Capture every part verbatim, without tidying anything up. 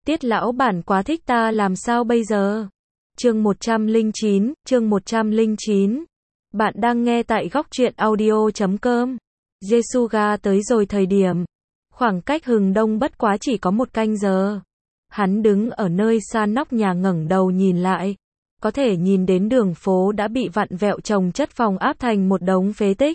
Tiết lão bản quá thích ta làm sao bây giờ? Chương một trăm lẻ chín, chương một trăm lẻ chín. Bạn đang nghe tại góc truyện audio chấm com. Jesuga tới rồi thời điểm. Khoảng cách hừng đông bất quá chỉ có một canh giờ. Hắn đứng ở nơi xa nóc nhà ngẩng đầu nhìn lại. Có thể nhìn đến đường phố đã bị vặn vẹo chồng chất phòng áp thành một đống phế tích.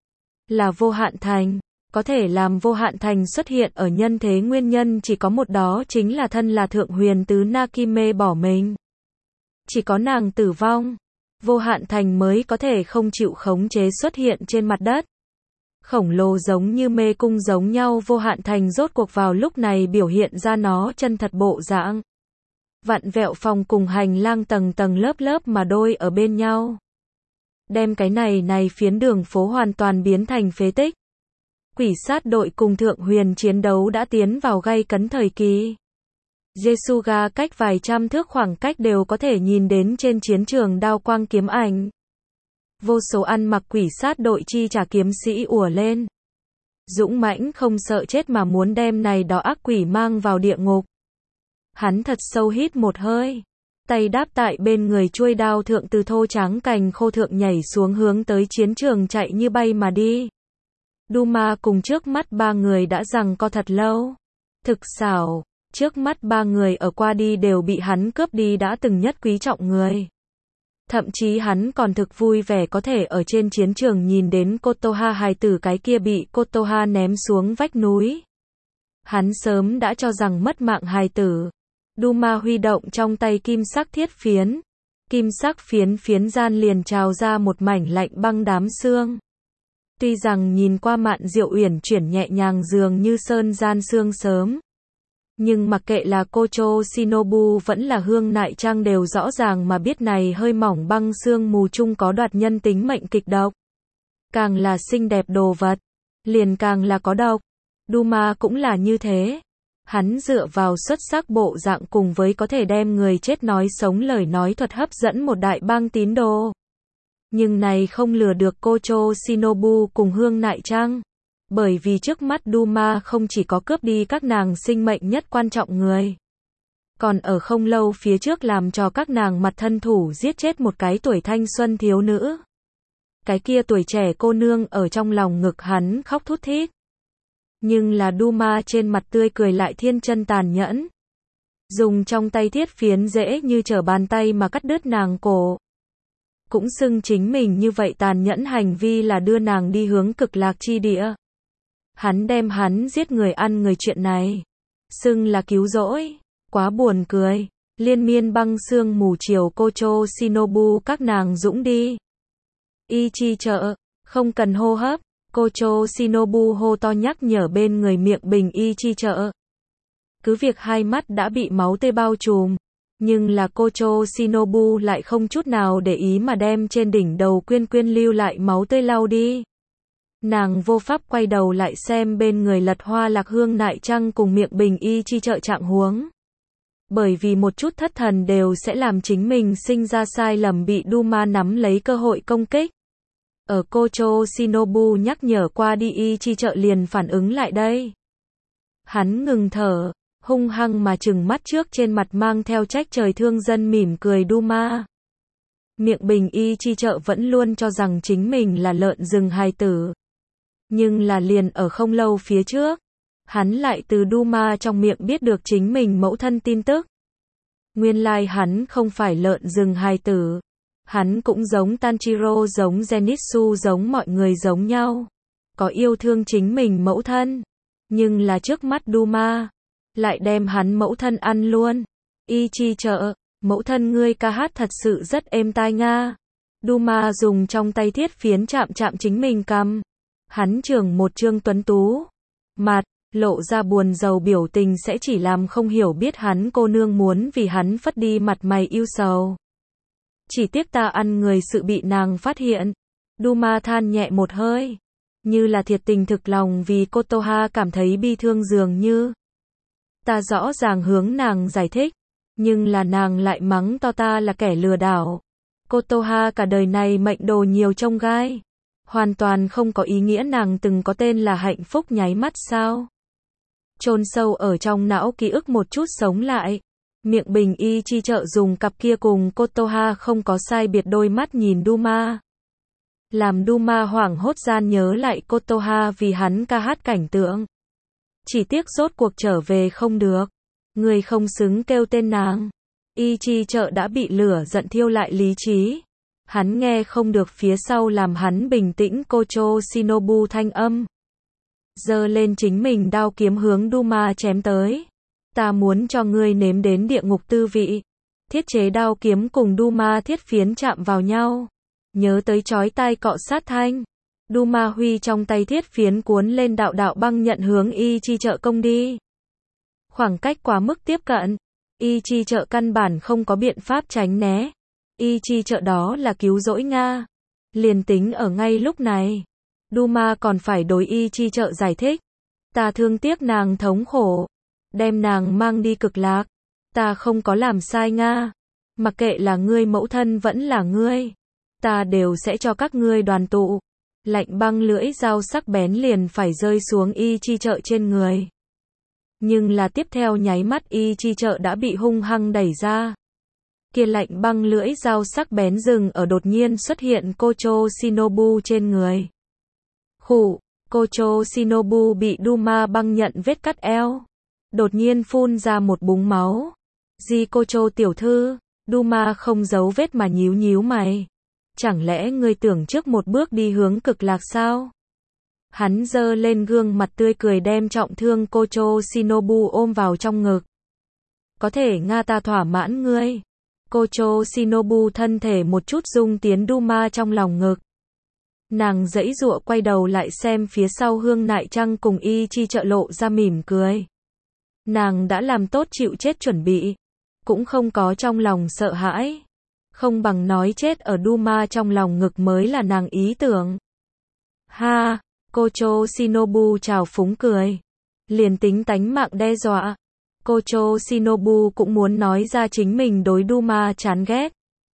Là Vô Hạn Thành. Có thể làm Vô Hạn Thành xuất hiện ở nhân thế nguyên nhân chỉ có một, đó chính là thân là thượng huyền tứ Nakime bỏ mình. Chỉ có nàng tử vong, Vô Hạn Thành mới có thể không chịu khống chế xuất hiện trên mặt đất. Khổng lồ giống như mê cung giống nhau, Vô Hạn Thành rốt cuộc vào lúc này biểu hiện ra nó chân thật bộ dạng. Vặn vẹo phòng cùng hành lang tầng tầng lớp lớp mà đôi ở bên nhau. Đem cái này này phiến đường phố hoàn toàn biến thành phế tích. Quỷ sát đội cùng thượng huyền chiến đấu đã tiến vào gay cấn thời kỳ. Jesuga cách vài trăm thước khoảng cách đều có thể nhìn đến trên chiến trường đao quang kiếm ảnh. Vô số ăn mặc quỷ sát đội chi trả kiếm sĩ ùa lên. Dũng mãnh không sợ chết mà muốn đem này đó ác quỷ mang vào địa ngục. Hắn thật sâu hít một hơi. Tay đáp tại bên người chuôi đao thượng, từ thô tráng cành khô thượng nhảy xuống hướng tới chiến trường chạy như bay mà đi. Duma cùng trước mắt ba người đã giằng co thật lâu. Thực xảo, trước mắt ba người ở qua đi đều bị hắn cướp đi đã từng nhất quý trọng người. Thậm chí hắn còn thực vui vẻ có thể ở trên chiến trường nhìn đến Kotoha hài tử cái kia bị Kotoha ném xuống vách núi. Hắn sớm đã cho rằng mất mạng hài tử. Duma huy động trong tay kim sắc thiết phiến. Kim sắc phiến phiến gian liền trào ra một mảnh lạnh băng đám xương. Tuy rằng nhìn qua Mạn Diệu uyển chuyển nhẹ nhàng dường như sơn gian sương sớm. Nhưng mặc kệ là Kocho Shinobu vẫn là Hương Nại Trang đều rõ ràng mà biết này hơi mỏng băng sương mù chung có đoạt nhân tính mệnh kịch độc. Càng là xinh đẹp đồ vật, liền càng là có độc. Duma cũng là như thế. Hắn dựa vào xuất sắc bộ dạng cùng với có thể đem người chết nói sống lời nói thuật hấp dẫn một đại bang tín đồ. Nhưng này không lừa được Kocho Shinobu cùng Hương Nại Trang. Bởi vì trước mắt Duma không chỉ có cướp đi các nàng sinh mệnh nhất quan trọng người. Còn ở không lâu phía trước làm cho các nàng mặt thân thủ giết chết một cái tuổi thanh xuân thiếu nữ. Cái kia tuổi trẻ cô nương ở trong lòng ngực hắn khóc thút thít. Nhưng là Duma trên mặt tươi cười lại thiên chân tàn nhẫn. Dùng trong tay thiết phiến dễ như trở bàn tay mà cắt đứt nàng cổ. Cũng xưng chính mình như vậy tàn nhẫn hành vi là đưa nàng đi hướng cực lạc chi địa. Hắn đem hắn giết người ăn người chuyện này. Xưng là cứu rỗi. Quá buồn cười. Liên miên băng sương mù chiều Kocho Shinobu các nàng dũng đi. Ichi trợ, không cần hô hấp. Kocho Shinobu hô to nhắc nhở bên người miệng bình Ichi trợ. Cứ việc hai mắt đã bị máu tươi bao trùm. Nhưng là Kocho Shinobu lại không chút nào để ý mà đem trên đỉnh đầu quyên quyên lưu lại máu tươi lau đi. Nàng vô pháp quay đầu lại xem bên người lật hoa lạc Hương Nại Trang cùng miệng bình y chi trợ trạng huống. Bởi vì một chút thất thần đều sẽ làm chính mình sinh ra sai lầm, bị Duma nắm lấy cơ hội công kích. Ở Kocho Shinobu nhắc nhở qua đi, y chi trợ liền phản ứng lại đây. Hắn ngừng thở. Hung hăng mà trừng mắt trước trên mặt mang theo trách trời thương dân mỉm cười Duma. Miệng bình y chi trợ vẫn luôn cho rằng chính mình là lợn rừng hài tử. Nhưng là liền ở không lâu phía trước, hắn lại từ Duma trong miệng biết được chính mình mẫu thân tin tức. Nguyên lai hắn không phải lợn rừng hài tử. Hắn cũng giống Tanjiro, giống Zenitsu, giống mọi người giống nhau. Có yêu thương chính mình mẫu thân. Nhưng là trước mắt Duma lại đem hắn mẫu thân ăn luôn. Ichi trợ, mẫu thân ngươi ca hát thật sự rất êm tai nga. Duma dùng trong tay thiết phiến chạm chạm chính mình cằm. Hắn trường một trương tuấn tú mặt, lộ ra buồn rầu biểu tình sẽ chỉ làm không hiểu biết hắn cô nương muốn vì hắn phất đi mặt mày yêu sầu. Chỉ tiếc ta ăn người sự bị nàng phát hiện. Duma than nhẹ một hơi, như là thiệt tình thực lòng vì Kotoha cảm thấy bi thương dường như. Ta rõ ràng hướng nàng giải thích, nhưng là nàng lại mắng to ta là kẻ lừa đảo. Kotoha cả đời này mệnh đồ nhiều trông gai. Hoàn toàn không có ý nghĩa nàng từng có tên là hạnh phúc nháy mắt sao? chôn sâu ở trong não ký ức một chút sống lại. Miệng bình y chi trợ dùng cặp kia cùng Kotoha không có sai biệt đôi mắt nhìn Duma. Làm Duma hoảng hốt gian nhớ lại Kotoha vì hắn ca hát cảnh tượng. Chỉ tiếc rốt cuộc trở về không được. Người không xứng kêu tên nàng. Y chi trợ đã bị lửa giận thiêu lại lý trí. Hắn nghe không được phía sau làm hắn bình tĩnh Kocho Shinobu thanh âm. Giơ lên chính mình đao kiếm hướng Duma chém tới. Ta muốn cho ngươi nếm đến địa ngục tư vị. Thiết chế đao kiếm cùng Duma thiết phiến chạm vào nhau. Nhớ tới chói tai cọ sát thanh. Duma huy trong tay thiết phiến cuốn lên đạo đạo băng nhận hướng y chi trợ công đi. Khoảng cách quá mức tiếp cận. Y chi trợ căn bản không có biện pháp tránh né. Y chi trợ đó là cứu rỗi Nga. Liền tính ở ngay lúc này. Duma còn phải đối y chi trợ giải thích. Ta thương tiếc nàng thống khổ. Đem nàng mang đi cực lạc. Ta không có làm sai Nga. Mặc kệ là ngươi mẫu thân vẫn là ngươi. Ta đều sẽ cho các ngươi đoàn tụ. Lạnh băng lưỡi dao sắc bén liền phải rơi xuống y chi trợ trên người. Nhưng là tiếp theo nháy mắt y chi trợ đã bị hung hăng đẩy ra. Kia lạnh băng lưỡi dao sắc bén dừng ở đột nhiên xuất hiện Kocho Shinobu trên người. Khụ, Kocho Shinobu bị Duma băng nhận vết cắt eo. Đột nhiên phun ra một búng máu. Di Kocho tiểu thư, Duma không giấu vết mà nhíu nhíu mày. Chẳng lẽ ngươi tưởng trước một bước đi hướng cực lạc sao? Hắn giơ lên gương mặt tươi cười đem trọng thương Kocho Shinobu ôm vào trong ngực. Có thể Nga ta thỏa mãn ngươi. Kocho Shinobu thân thể một chút rung tiến Duma trong lòng ngực. Nàng giãy giụa quay đầu lại xem phía sau Hương Nại Trăng cùng y chi trợ lộ ra mỉm cười. Nàng đã làm tốt chịu chết chuẩn bị. Cũng không có trong lòng sợ hãi. Không bằng nói chết ở Duma trong lòng ngực mới là nàng ý tưởng. Ha, Kocho Shinobu trào phúng cười. Liền tính tánh mạng đe dọa. Kocho Shinobu cũng muốn nói ra chính mình đối Duma chán ghét.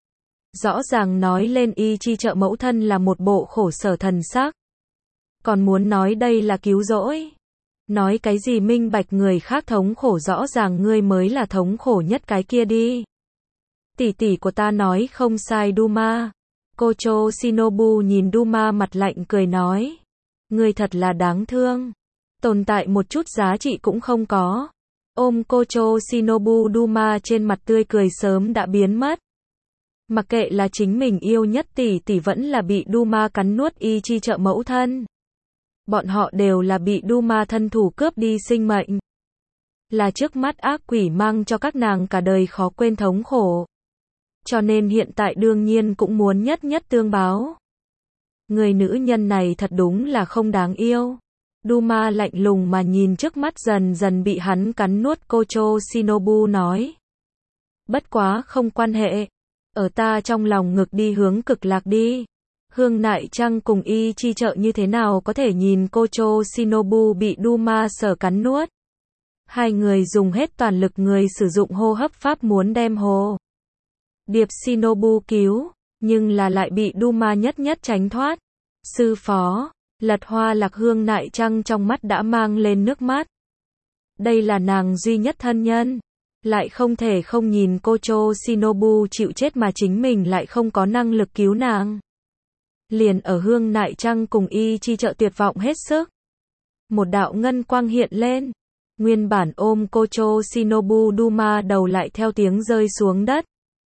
Rõ ràng nói lên y chi trợ mẫu thân là một bộ khổ sở thần sắc. Còn muốn nói đây là cứu rỗi. Nói cái gì minh bạch người khác thống khổ rõ ràng ngươi mới là thống khổ nhất cái kia đi. Tỷ tỷ của ta nói không sai Duma. Kocho Shinobu nhìn Duma mặt lạnh cười nói. Ngươi thật là đáng thương. Tồn tại một chút giá trị cũng không có. Ôm Kocho Shinobu Duma trên mặt tươi cười sớm đã biến mất. Mặc kệ là chính mình yêu nhất tỷ tỷ vẫn là bị Duma cắn nuốt y chi trợ mẫu thân. Bọn họ đều là bị Duma thân thủ cướp đi sinh mệnh. Là trước mắt ác quỷ mang cho các nàng cả đời khó quên thống khổ. Cho nên hiện tại đương nhiên cũng muốn nhất nhất tương báo. Người nữ nhân này thật đúng là không đáng yêu. Duma lạnh lùng mà nhìn trước mắt dần dần bị hắn cắn nuốt Kocho Shinobu nói. Bất quá không quan hệ. Ở ta trong lòng ngực đi hướng cực lạc đi. Hương Nại Trăng cùng y chi trợ như thế nào có thể nhìn Kocho Shinobu bị Duma sở cắn nuốt. Hai người dùng hết toàn lực người sử dụng hô hấp pháp muốn đem hồ điệp Shinobu cứu, nhưng là lại bị Duma nhất nhất tránh thoát. Sư phó, Lật Hoa Lạc Hương Nại Trăng trong mắt đã mang lên nước mắt. Đây là nàng duy nhất thân nhân. Lại không thể không nhìn Kocho Shinobu chịu chết mà chính mình lại không có năng lực cứu nàng. Liền ở Hương Nại Trăng cùng y chi trợ tuyệt vọng hết sức. Một đạo ngân quang hiện lên. Nguyên bản ôm Kocho Shinobu Duma đầu lại theo tiếng rơi xuống đất.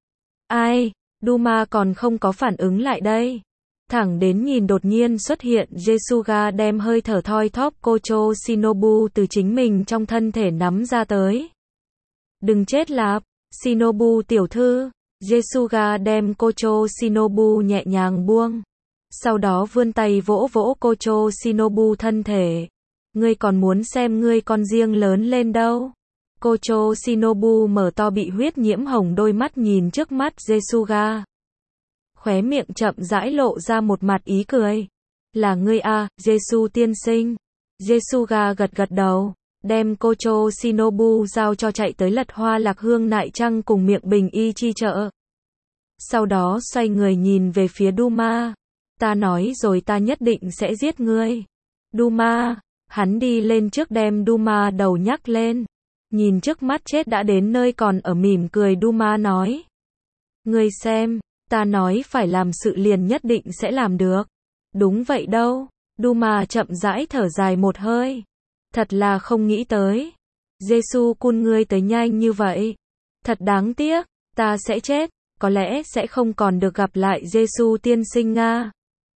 Ai, Duma còn không có phản ứng lại đây. Thẳng đến nhìn đột nhiên xuất hiện Jesuga đem hơi thở thoi thóp Kocho Shinobu từ chính mình trong thân thể nắm ra tới. Đừng chết lạp, Shinobu tiểu thư. Jesuga đem Kocho Shinobu nhẹ nhàng buông. Sau đó vươn tay vỗ vỗ Kocho Shinobu thân thể. Ngươi còn muốn xem ngươi con riêng lớn lên đâu. Kocho Shinobu mở to bị huyết nhiễm hồng đôi mắt nhìn trước mắt Jesuga. Khóe miệng chậm rãi lộ ra một mặt ý cười. Là ngươi à, Jesu tiên sinh. Jesuga gật gật đầu. Đem Kocho Shinobu giao cho chạy tới Lật Hoa Lạc Hương Nại Trăng cùng miệng bình y chi trợ. Sau đó xoay người nhìn về phía Duma. Ta nói rồi ta nhất định sẽ giết ngươi. Duma, Hắn đi lên trước đem Duma đầu nhắc lên. Nhìn trước mắt chết đã đến nơi còn ở mỉm cười Duma nói. Ngươi xem, ta nói phải làm sự liền nhất định sẽ làm được. Đúng vậy đâu. Duma chậm rãi thở dài một hơi. Thật là không nghĩ tới. Jesu-kun ngươi tới nhanh như vậy. Thật đáng tiếc, ta sẽ chết, có lẽ sẽ không còn được gặp lại Jesu tiên sinh Nga.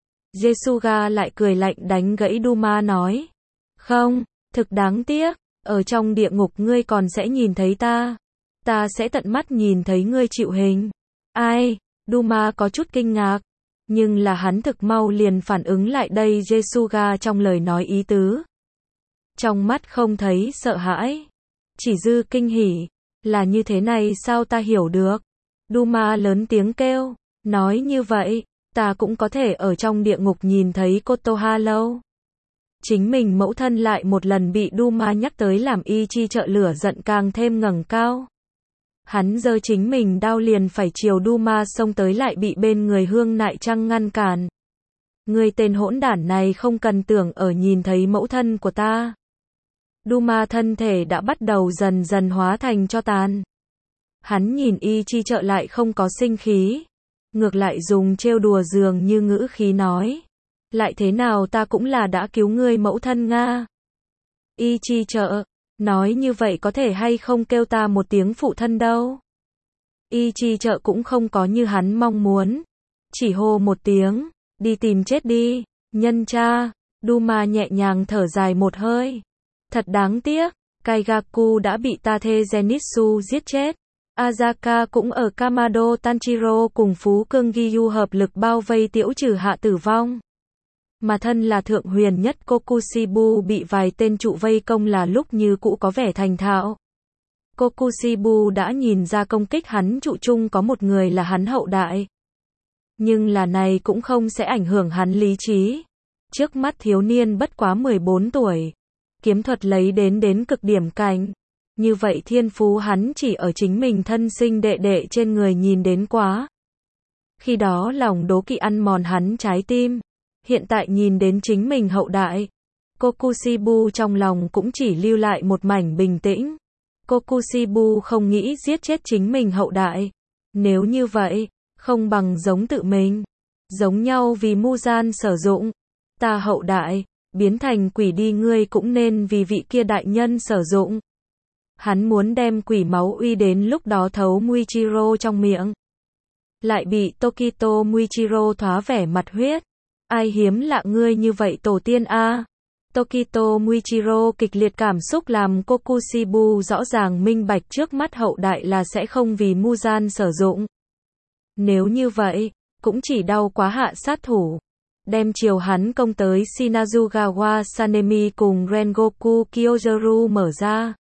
Jesuga lại cười lạnh đánh gãy Duma nói. Không, thực đáng tiếc, ở trong địa ngục ngươi còn sẽ nhìn thấy ta. Ta sẽ tận mắt nhìn thấy ngươi chịu hình. Ai? Duma có chút kinh ngạc. Nhưng là hắn thực mau liền phản ứng lại đây Jesuga trong lời nói ý tứ. Trong mắt không thấy sợ hãi. Chỉ dư kinh hỉ. Là như thế này sao ta hiểu được? Duma lớn tiếng kêu. Nói như vậy, ta cũng có thể ở trong địa ngục nhìn thấy Kotoha lâu. Chính mình mẫu thân lại một lần bị Duma nhắc tới làm y chi trợ lửa giận càng thêm ngẩng cao. Hắn giơ chính mình đao liền phải chiều Duma xông tới lại bị bên người Hương Nại Trăng ngăn cản. Người tên hỗn đản này không cần tưởng ở nhìn thấy mẫu thân của ta. Duma thân thể đã bắt đầu dần dần hóa thành tro tàn. Hắn nhìn y chi trợ lại không có sinh khí. Ngược lại dùng trêu đùa dường như ngữ khí nói. Lại thế nào ta cũng là đã cứu ngươi mẫu thân Nga. Y chi trợ, nói như vậy có thể hay không kêu ta một tiếng phụ thân đâu. Y chi trợ cũng không có như hắn mong muốn. Chỉ hô một tiếng, đi tìm chết đi, nhân cha. Duma nhẹ nhàng thở dài một hơi. Thật đáng tiếc, Kaigaku đã bị Tate Zenitsu giết chết. Azaka cũng ở Kamado Tanjiro cùng Phú Cương Giyu hợp lực bao vây tiễu trừ hạ tử vong. Mà thân là thượng huyền nhất Kokushibu bị vài tên trụ vây công là lúc như cũ có vẻ thành thạo. Kokushibu đã nhìn ra công kích hắn trụ chung có một người là hắn hậu đại. Nhưng là này cũng không sẽ ảnh hưởng hắn lý trí. Trước mắt thiếu niên bất quá mười bốn tuổi. Kiếm thuật lấy đến đến cực điểm cảnh. Như vậy thiên phú hắn chỉ ở chính mình thân sinh đệ đệ trên người nhìn đến quá. Khi đó lòng đố kỵ ăn mòn hắn trái tim. Hiện tại nhìn đến chính mình hậu đại. Kokushibu trong lòng cũng chỉ lưu lại một mảnh bình tĩnh. Kokushibu không nghĩ giết chết chính mình hậu đại. Nếu như vậy, không bằng giống tự mình. Giống nhau vì Muzan sử dụng. Ta hậu đại, biến thành quỷ đi ngươi cũng nên vì vị kia đại nhân sử dụng. Hắn muốn đem quỷ máu uy đến lúc đó thấu Muichiro trong miệng. Lại bị Tokito Muichiro thoá vẻ mặt huyết. Ai hiếm lạ ngươi như vậy tổ tiên a? Tokito Muichiro kịch liệt cảm xúc làm Kokushibu rõ ràng minh bạch trước mắt hậu đại là sẽ không vì Muzan sử dụng. Nếu như vậy, cũng chỉ đau quá hạ sát thủ. Đem chiều hắn công tới Shinazugawa Sanemi cùng Rengoku Kyozaru mở ra.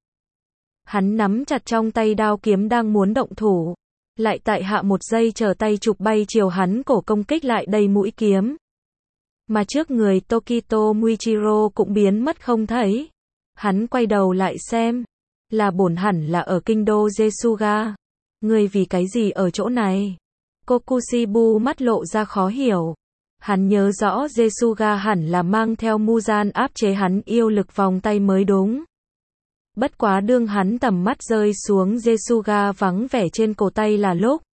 Hắn nắm chặt trong tay đao kiếm đang muốn động thủ. Lại tại hạ một giây chờ tay chụp bay chiều hắn cổ công kích lại đầy mũi kiếm. Mà trước người Tokito Muichiro cũng biến mất không thấy. Hắn quay đầu lại xem. Là bổn hẳn là ở kinh đô Jesuga. Ngươi vì cái gì ở chỗ này? Kokushibu mắt lộ ra khó hiểu. Hắn nhớ rõ Jesuga hẳn là mang theo Muzan áp chế hắn yêu lực vòng tay mới đúng. Bất quá đương hắn tầm mắt rơi xuống Jesuga vắng vẻ trên cổ tay là lúc.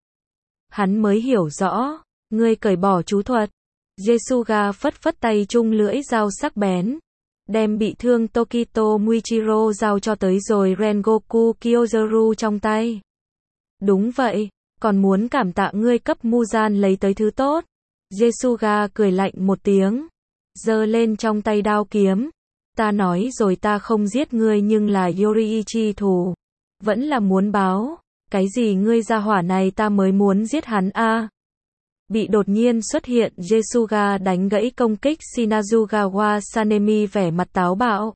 Hắn mới hiểu rõ. Ngươi cởi bỏ chú thuật. Jesuga phất phất tay chung lưỡi dao sắc bén. Đem bị thương Tokito Muichiro giao cho tới rồi Rengoku Kyozaru trong tay. Đúng vậy, còn muốn cảm tạ ngươi cấp Muzan lấy tới thứ tốt. Jesuga cười lạnh một tiếng. Giơ lên trong tay đao kiếm. Ta nói rồi ta không giết ngươi nhưng là Yoriichi thù. Vẫn là muốn báo. Cái gì ngươi ra hỏa này ta mới muốn giết hắn a. À. Bị đột nhiên xuất hiện Jesuga đánh gãy công kích Shinazugawa Sanemi vẻ mặt táo bạo.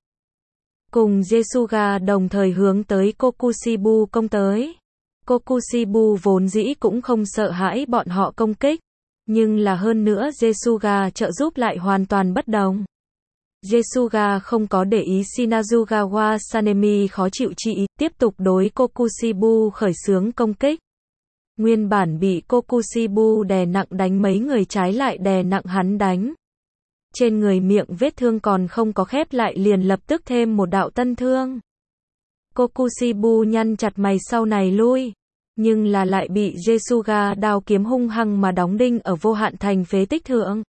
Cùng Jesuga đồng thời hướng tới Kokushibu công tới. Kokushibu vốn dĩ cũng không sợ hãi bọn họ công kích. Nhưng là hơn nữa Jesuga trợ giúp lại hoàn toàn bất đồng. Jesuga không có để ý Shinazugawa Sanemi khó chịu trị, tiếp tục đối Kokushibu khởi xướng công kích. Nguyên bản bị Kokushibu đè nặng đánh mấy người trái lại đè nặng hắn đánh. Trên người miệng vết thương còn không có khép lại liền lập tức thêm một đạo tân thương. Kokushibu nhăn chặt mày sau này lui, nhưng là lại bị Jesuga đao kiếm hung hăng mà đóng đinh ở vô hạn thành phế tích thượng.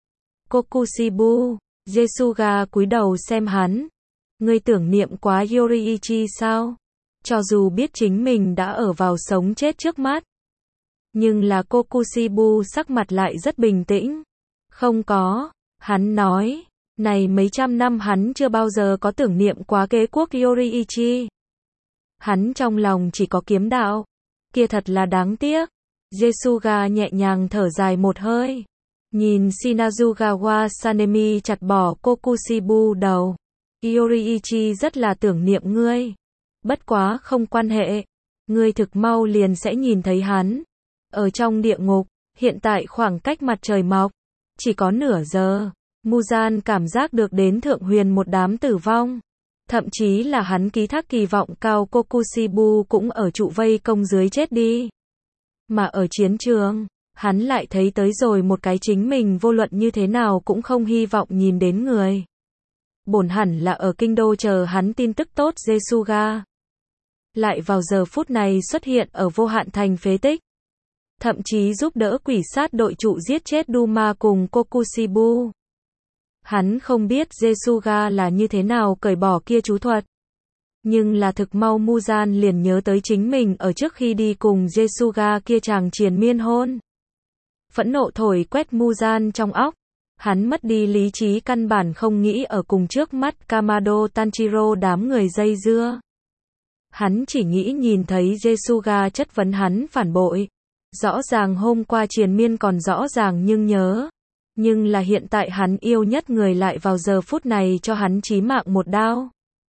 Kokushibu, Jesuga cúi đầu xem hắn. Ngươi tưởng niệm quá Yoriichi sao? Cho dù biết chính mình đã ở vào sống chết trước mắt. Nhưng là Kokushibu sắc mặt lại rất bình tĩnh. Không có, hắn nói, này mấy trăm năm hắn chưa bao giờ có tưởng niệm quá kế quốc Yoriichi. Hắn trong lòng chỉ có kiếm đạo. Kia thật là đáng tiếc. Jesuga nhẹ nhàng thở dài một hơi. Nhìn Shinazugawa Sanemi chặt bỏ Kokushibu đầu. Yoriichi rất là tưởng niệm ngươi. Bất quá không quan hệ. Ngươi thực mau liền sẽ nhìn thấy hắn. Ở trong địa ngục, hiện tại khoảng cách mặt trời mọc. Chỉ có nửa giờ. Muzan cảm giác được đến thượng huyền một đám tử vong. Thậm chí là hắn ký thác kỳ vọng cao Kokushibu cũng ở trụ vây công dưới chết đi. Mà ở chiến trường, hắn lại thấy tới rồi một cái chính mình vô luận như thế nào cũng không hy vọng nhìn đến người. Bổn hẳn là ở kinh đô chờ hắn tin tức tốt Jesuga. Lại vào giờ phút này xuất hiện ở vô hạn thành phế tích. Thậm chí giúp đỡ quỷ sát đội trụ giết chết Duma cùng Kokushibu. Hắn không biết Jesuga là như thế nào cởi bỏ kia chú thuật. Nhưng là thực mau Muzan liền nhớ tới chính mình ở trước khi đi cùng Jesuga kia chàng triền miên hôn. Phẫn nộ thổi quét Muzan trong óc. Hắn mất đi lý trí căn bản không nghĩ ở cùng trước mắt Kamado Tanjiro đám người dây dưa. Hắn chỉ nghĩ nhìn thấy Jesuga chất vấn hắn phản bội. Rõ ràng hôm qua triền miên còn rõ ràng nhưng nhớ. Nhưng là hiện tại hắn yêu nhất người lại vào giờ phút này cho hắn chí mạng một đao.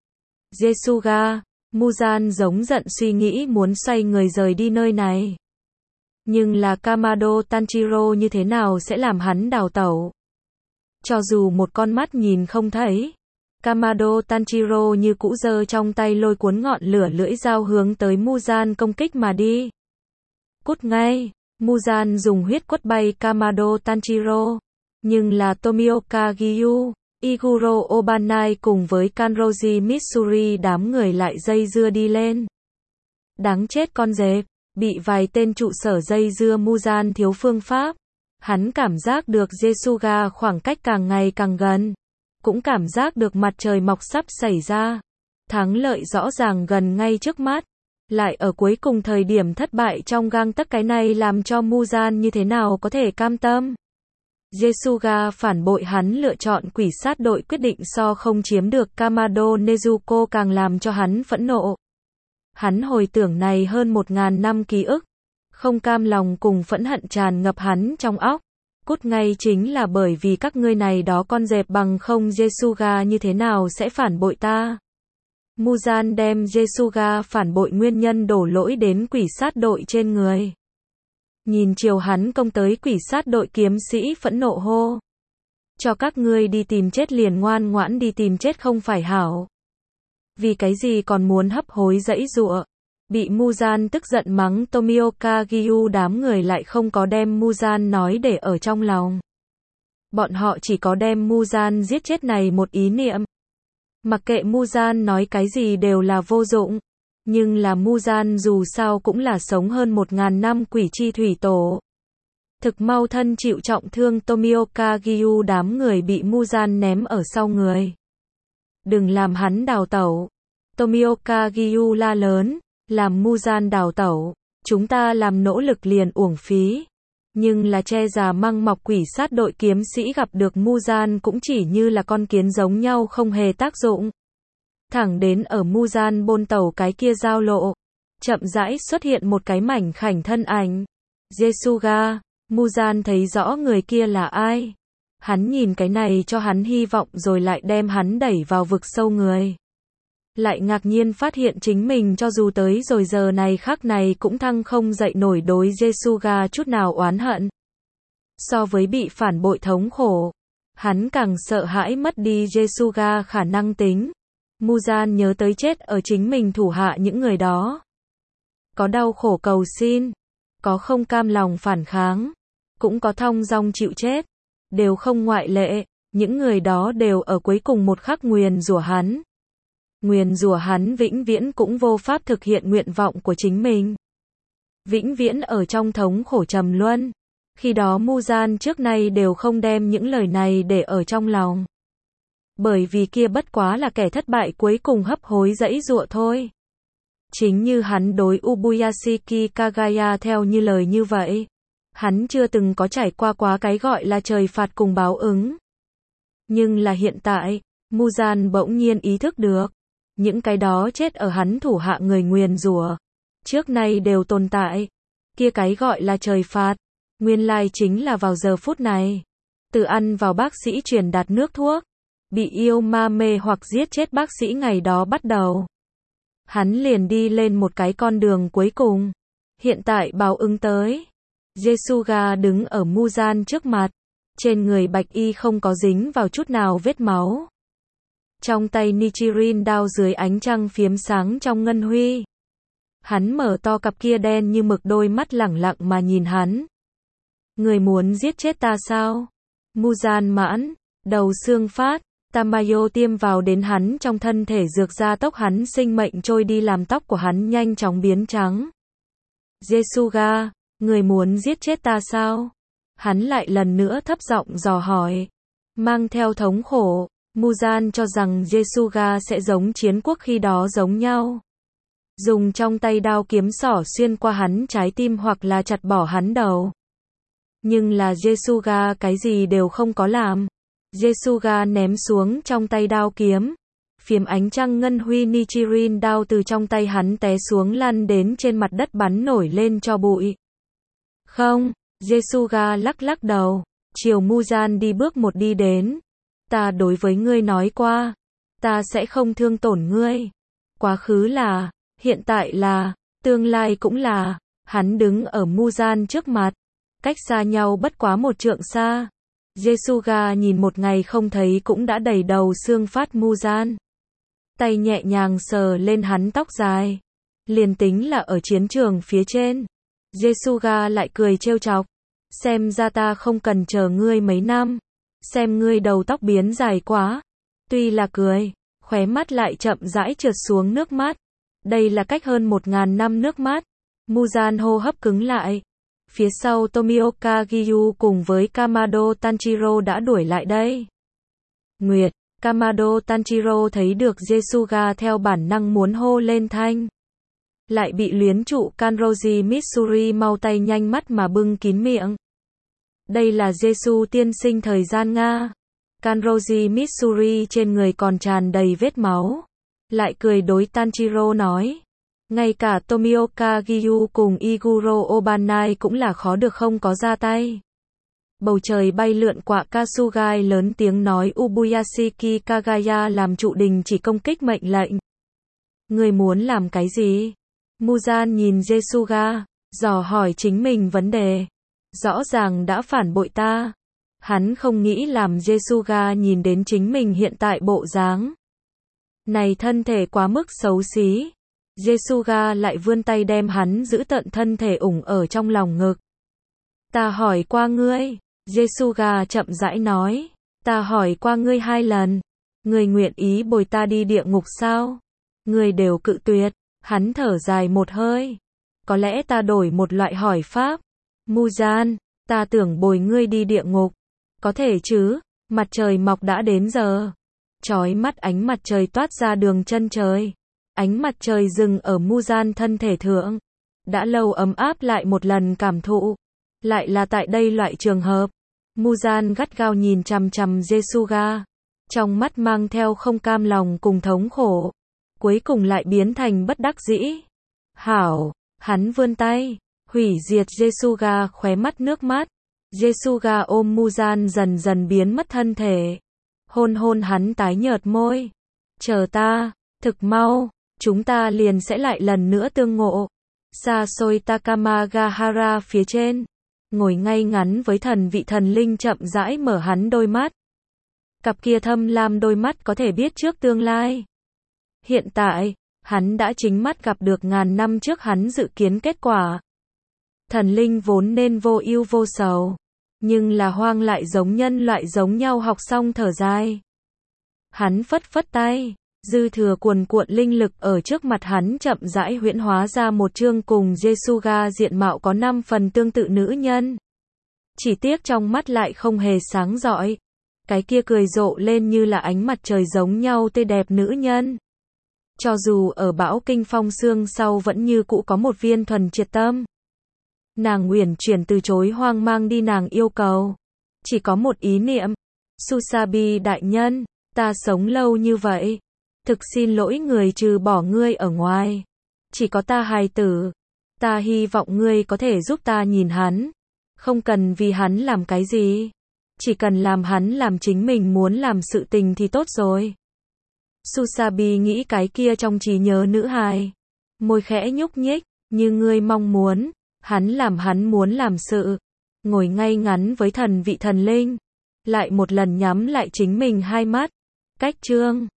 Jesuga, Muzan giống giận suy nghĩ muốn xoay người rời đi nơi này. Nhưng là Kamado Tanjiro như thế nào sẽ làm hắn đào tẩu? Cho dù một con mắt nhìn không thấy, Kamado Tanjiro như cũ giơ trong tay lôi cuốn ngọn lửa lưỡi dao hướng tới Muzan công kích mà đi. Cút ngay, Muzan dùng huyết quất bay Kamado Tanjiro. Nhưng là Tomioka Gyu, Iguro Obanai cùng với Kanroji Mitsuri đám người lại dây dưa đi lên. Đáng chết con dẹp, bị vài tên trụ sở dây dưa Muzan thiếu phương pháp. Hắn cảm giác được Jesuga khoảng cách càng ngày càng gần. Cũng cảm giác được mặt trời mọc sắp xảy ra. Thắng lợi rõ ràng gần ngay trước mắt. Lại ở cuối cùng thời điểm thất bại trong gang tấc, cái này làm cho Muzan như thế nào có thể cam tâm. Jesuga phản bội hắn lựa chọn quỷ sát đội quyết định so không chiếm được Kamado Nezuko càng làm cho hắn phẫn nộ. Hắn hồi tưởng này hơn một ngàn năm ký ức. Không cam lòng cùng phẫn hận tràn ngập hắn trong óc. Cút ngay chính là bởi vì các ngươi này đó con dẹp, bằng không Jesuga như thế nào sẽ phản bội ta. Muzan đem Jesuga phản bội nguyên nhân đổ lỗi đến quỷ sát đội trên người. Nhìn chiều hắn công tới quỷ sát đội kiếm sĩ phẫn nộ hô. Cho các ngươi đi tìm chết liền ngoan ngoãn đi tìm chết không phải hảo. Vì cái gì còn muốn hấp hối dãy dụa. Bị Muzan tức giận mắng Tomioka Gyu đám người lại không có đem Muzan nói để ở trong lòng. Bọn họ chỉ có đem Muzan giết chết này một ý niệm. Mặc kệ Muzan nói cái gì đều là vô dụng. Nhưng là Muzan dù sao cũng là sống hơn một ngàn năm quỷ chi thủy tổ. Thực mau thân chịu trọng thương Tomioka Gyu đám người bị Muzan ném ở sau người. Đừng làm hắn đào tẩu. Tomioka Gyu la lớn, làm Muzan đào tẩu. Chúng ta làm nỗ lực liền uổng phí. Nhưng là che già măng mọc quỷ sát đội kiếm sĩ gặp được Muzan cũng chỉ như là con kiến giống nhau, không hề tác dụng. Thẳng đến ở Muzan bôn tàu cái kia giao lộ. Chậm rãi xuất hiện một cái mảnh khảnh thân ảnh. Jesuga, Muzan thấy rõ người kia là ai. Hắn nhìn cái này cho hắn hy vọng rồi lại đem hắn đẩy vào vực sâu người. Lại ngạc nhiên phát hiện chính mình cho dù tới rồi giờ này khắc này cũng thăng không dậy nổi đối Jesuga chút nào oán hận. So với bị phản bội thống khổ, hắn càng sợ hãi mất đi Jesuga khả năng tính. Muzan nhớ tới chết ở chính mình thủ hạ những người đó. Có đau khổ cầu xin, có không cam lòng phản kháng, cũng có thong dong chịu chết, đều không ngoại lệ. những người đó đều ở cuối cùng một khắc nguyền rủa hắn. Nguyền rủa hắn vĩnh viễn cũng vô pháp thực hiện nguyện vọng của chính mình. Vĩnh viễn ở trong thống khổ trầm luân. Khi đó Muzan trước nay đều không đem những lời này để ở trong lòng. Bởi vì kia bất quá là kẻ thất bại cuối cùng hấp hối giãy giụa thôi. Chính như hắn đối Ubuyashiki Kagaya theo như lời như vậy. Hắn chưa từng có trải qua quá cái gọi là trời phạt cùng báo ứng. Nhưng là hiện tại, Muzan bỗng nhiên ý thức được. Những cái đó chết ở hắn thủ hạ người nguyền rủa trước nay đều tồn tại. Kia cái gọi là trời phạt, nguyên lai chính là vào giờ phút này. Từ ăn vào bác sĩ truyền đạt nước thuốc, bị yêu ma mê hoặc giết chết bác sĩ ngày đó bắt đầu. Hắn liền đi lên một cái con đường cuối cùng. Hiện tại báo ứng tới. Jesuga đứng ở Muzan trước mặt. Trên người bạch y không có dính vào chút nào vết máu. Trong tay Nichirin đao dưới ánh trăng phiếm sáng trong ngân huy. Hắn mở to cặp kia đen như mực đôi mắt lẳng lặng mà nhìn hắn. Người muốn giết chết ta sao? Muzan mãn, đầu xương phát, Tamayo tiêm vào đến hắn trong thân thể dược ra tốc hắn sinh mệnh trôi đi làm tóc của hắn nhanh chóng biến trắng. Jesuga, người muốn giết chết ta sao? Hắn lại lần nữa thấp giọng dò hỏi. Mang theo thống khổ, Muzan cho rằng Jesuga sẽ giống chiến quốc khi đó giống nhau. Dùng trong tay đao kiếm xỏ xuyên qua hắn trái tim hoặc là chặt bỏ hắn đầu. Nhưng là Jesuga cái gì đều không có làm. Jesuga ném xuống trong tay đao kiếm. Phiếm ánh trăng ngân huy Nichirin đao từ trong tay hắn té xuống lăn đến trên mặt đất bắn nổi lên cho bụi. Không, Jesuga lắc lắc đầu. Chiều Muzan đi bước một đi đến. Ta đối với ngươi nói qua. Ta sẽ không thương tổn ngươi. Quá khứ là, hiện tại là, tương lai cũng là. Hắn đứng ở Muzan trước mặt. Cách xa nhau bất quá một trượng xa. Jesuga nhìn một ngày không thấy cũng đã đầy đầu xương phát Muzan. Tay nhẹ nhàng sờ lên hắn tóc dài. Liền tính là ở chiến trường phía trên. Jesuga lại cười trêu chọc. Xem ra ta không cần chờ ngươi mấy năm. Xem ngươi đầu tóc biến dài quá. Tuy là cười, khóe mắt lại chậm rãi trượt xuống nước mắt. Đây là cách hơn một ngàn năm nước mắt. Muzan hô hấp cứng lại. Phía sau Tomioka Gyu cùng với Kamado Tanjiro đã đuổi lại đây. Nguyệt, Kamado Tanjiro thấy được Jesuga theo bản năng muốn hô lên thanh. Lại bị luyến trụ Kanroji Mitsuri mau tay nhanh mắt mà bưng kín miệng. Đây là Jesu tiên sinh thời gian Nga. Kanroji Mitsuri trên người còn tràn đầy vết máu. Lại cười đối Tanjiro nói. Ngay cả Tomioka Gyu cùng Iguro Obanai cũng là khó được không có ra tay. Bầu trời bay lượn quạ Kasugai lớn tiếng nói Ubuyashiki Kagaya làm trụ đình chỉ công kích mệnh lệnh. Người muốn làm cái gì? Muzan nhìn Jesuga, dò hỏi chính mình vấn đề. Rõ ràng đã phản bội ta. Hắn không nghĩ làm Jesuga nhìn đến chính mình hiện tại bộ dáng. Này thân thể quá mức xấu xí. Jesuga lại vươn tay đem hắn giữ tận thân thể ủng ở trong lòng ngực. Ta hỏi qua ngươi. Jesuga chậm rãi nói. Ta hỏi qua ngươi hai lần. Ngươi nguyện ý bồi ta đi địa ngục sao? Ngươi đều cự tuyệt. Hắn thở dài một hơi. Có lẽ ta đổi một loại hỏi pháp. Muzan, ta tưởng bồi ngươi đi địa ngục. Có thể chứ, mặt trời mọc đã đến giờ. Chói mắt ánh mặt trời toát ra đường chân trời. Ánh mặt trời dừng ở Muzan thân thể thượng. Đã lâu ấm áp lại một lần cảm thụ. Lại là tại đây loại trường hợp. Muzan gắt gao nhìn chằm chằm Jesuga. Trong mắt mang theo không cam lòng cùng thống khổ. Cuối cùng lại biến thành bất đắc dĩ. Hảo, hắn vươn tay. Hủy diệt Jesuga khóe mắt nước mắt. Jesuga ôm Muzan dần dần biến mất thân thể. Hôn hôn hắn tái nhợt môi. Chờ ta, thực mau, chúng ta liền sẽ lại lần nữa tương ngộ. Xa xôi Takamagahara phía trên. Ngồi ngay ngắn với thần vị thần linh chậm rãi mở hắn đôi mắt. Cặp kia thâm lam đôi mắt có thể biết trước tương lai. Hiện tại, hắn đã chính mắt gặp được ngàn năm trước hắn dự kiến kết quả. Thần linh vốn nên vô ưu vô sầu. Nhưng là Hoang lại giống nhân loại giống nhau học xong thở dài. Hắn phất phất tay, dư thừa cuồn cuộn linh lực ở trước mặt hắn chậm rãi huyễn hóa ra một chương cùng Jesuga diện mạo có năm phần tương tự nữ nhân. Chỉ tiếc trong mắt lại không hề sáng rọi. Cái kia cười rộ lên như là ánh mặt trời giống nhau tươi đẹp nữ nhân. Cho dù ở bão kinh phong sương sau vẫn như cũ có một viên thuần triệt tâm. Nàng uyển chuyển từ chối Hoang mang đi nàng yêu cầu. Chỉ có một ý niệm. Susabi đại nhân, ta sống lâu như vậy. Thực xin lỗi người trừ bỏ ngươi ở ngoài. Chỉ có ta hài tử. Ta hy vọng ngươi có thể giúp ta nhìn hắn. Không cần vì hắn làm cái gì. Chỉ cần làm hắn làm chính mình muốn làm sự tình thì tốt rồi. Susabi nghĩ cái kia trong trí nhớ nữ hài. Môi khẽ nhúc nhích, như ngươi mong muốn. Hắn làm hắn muốn làm sự. Ngồi ngay ngắn với thần vị thần linh. Lại một lần nhắm lại chính mình hai mắt. Cách chương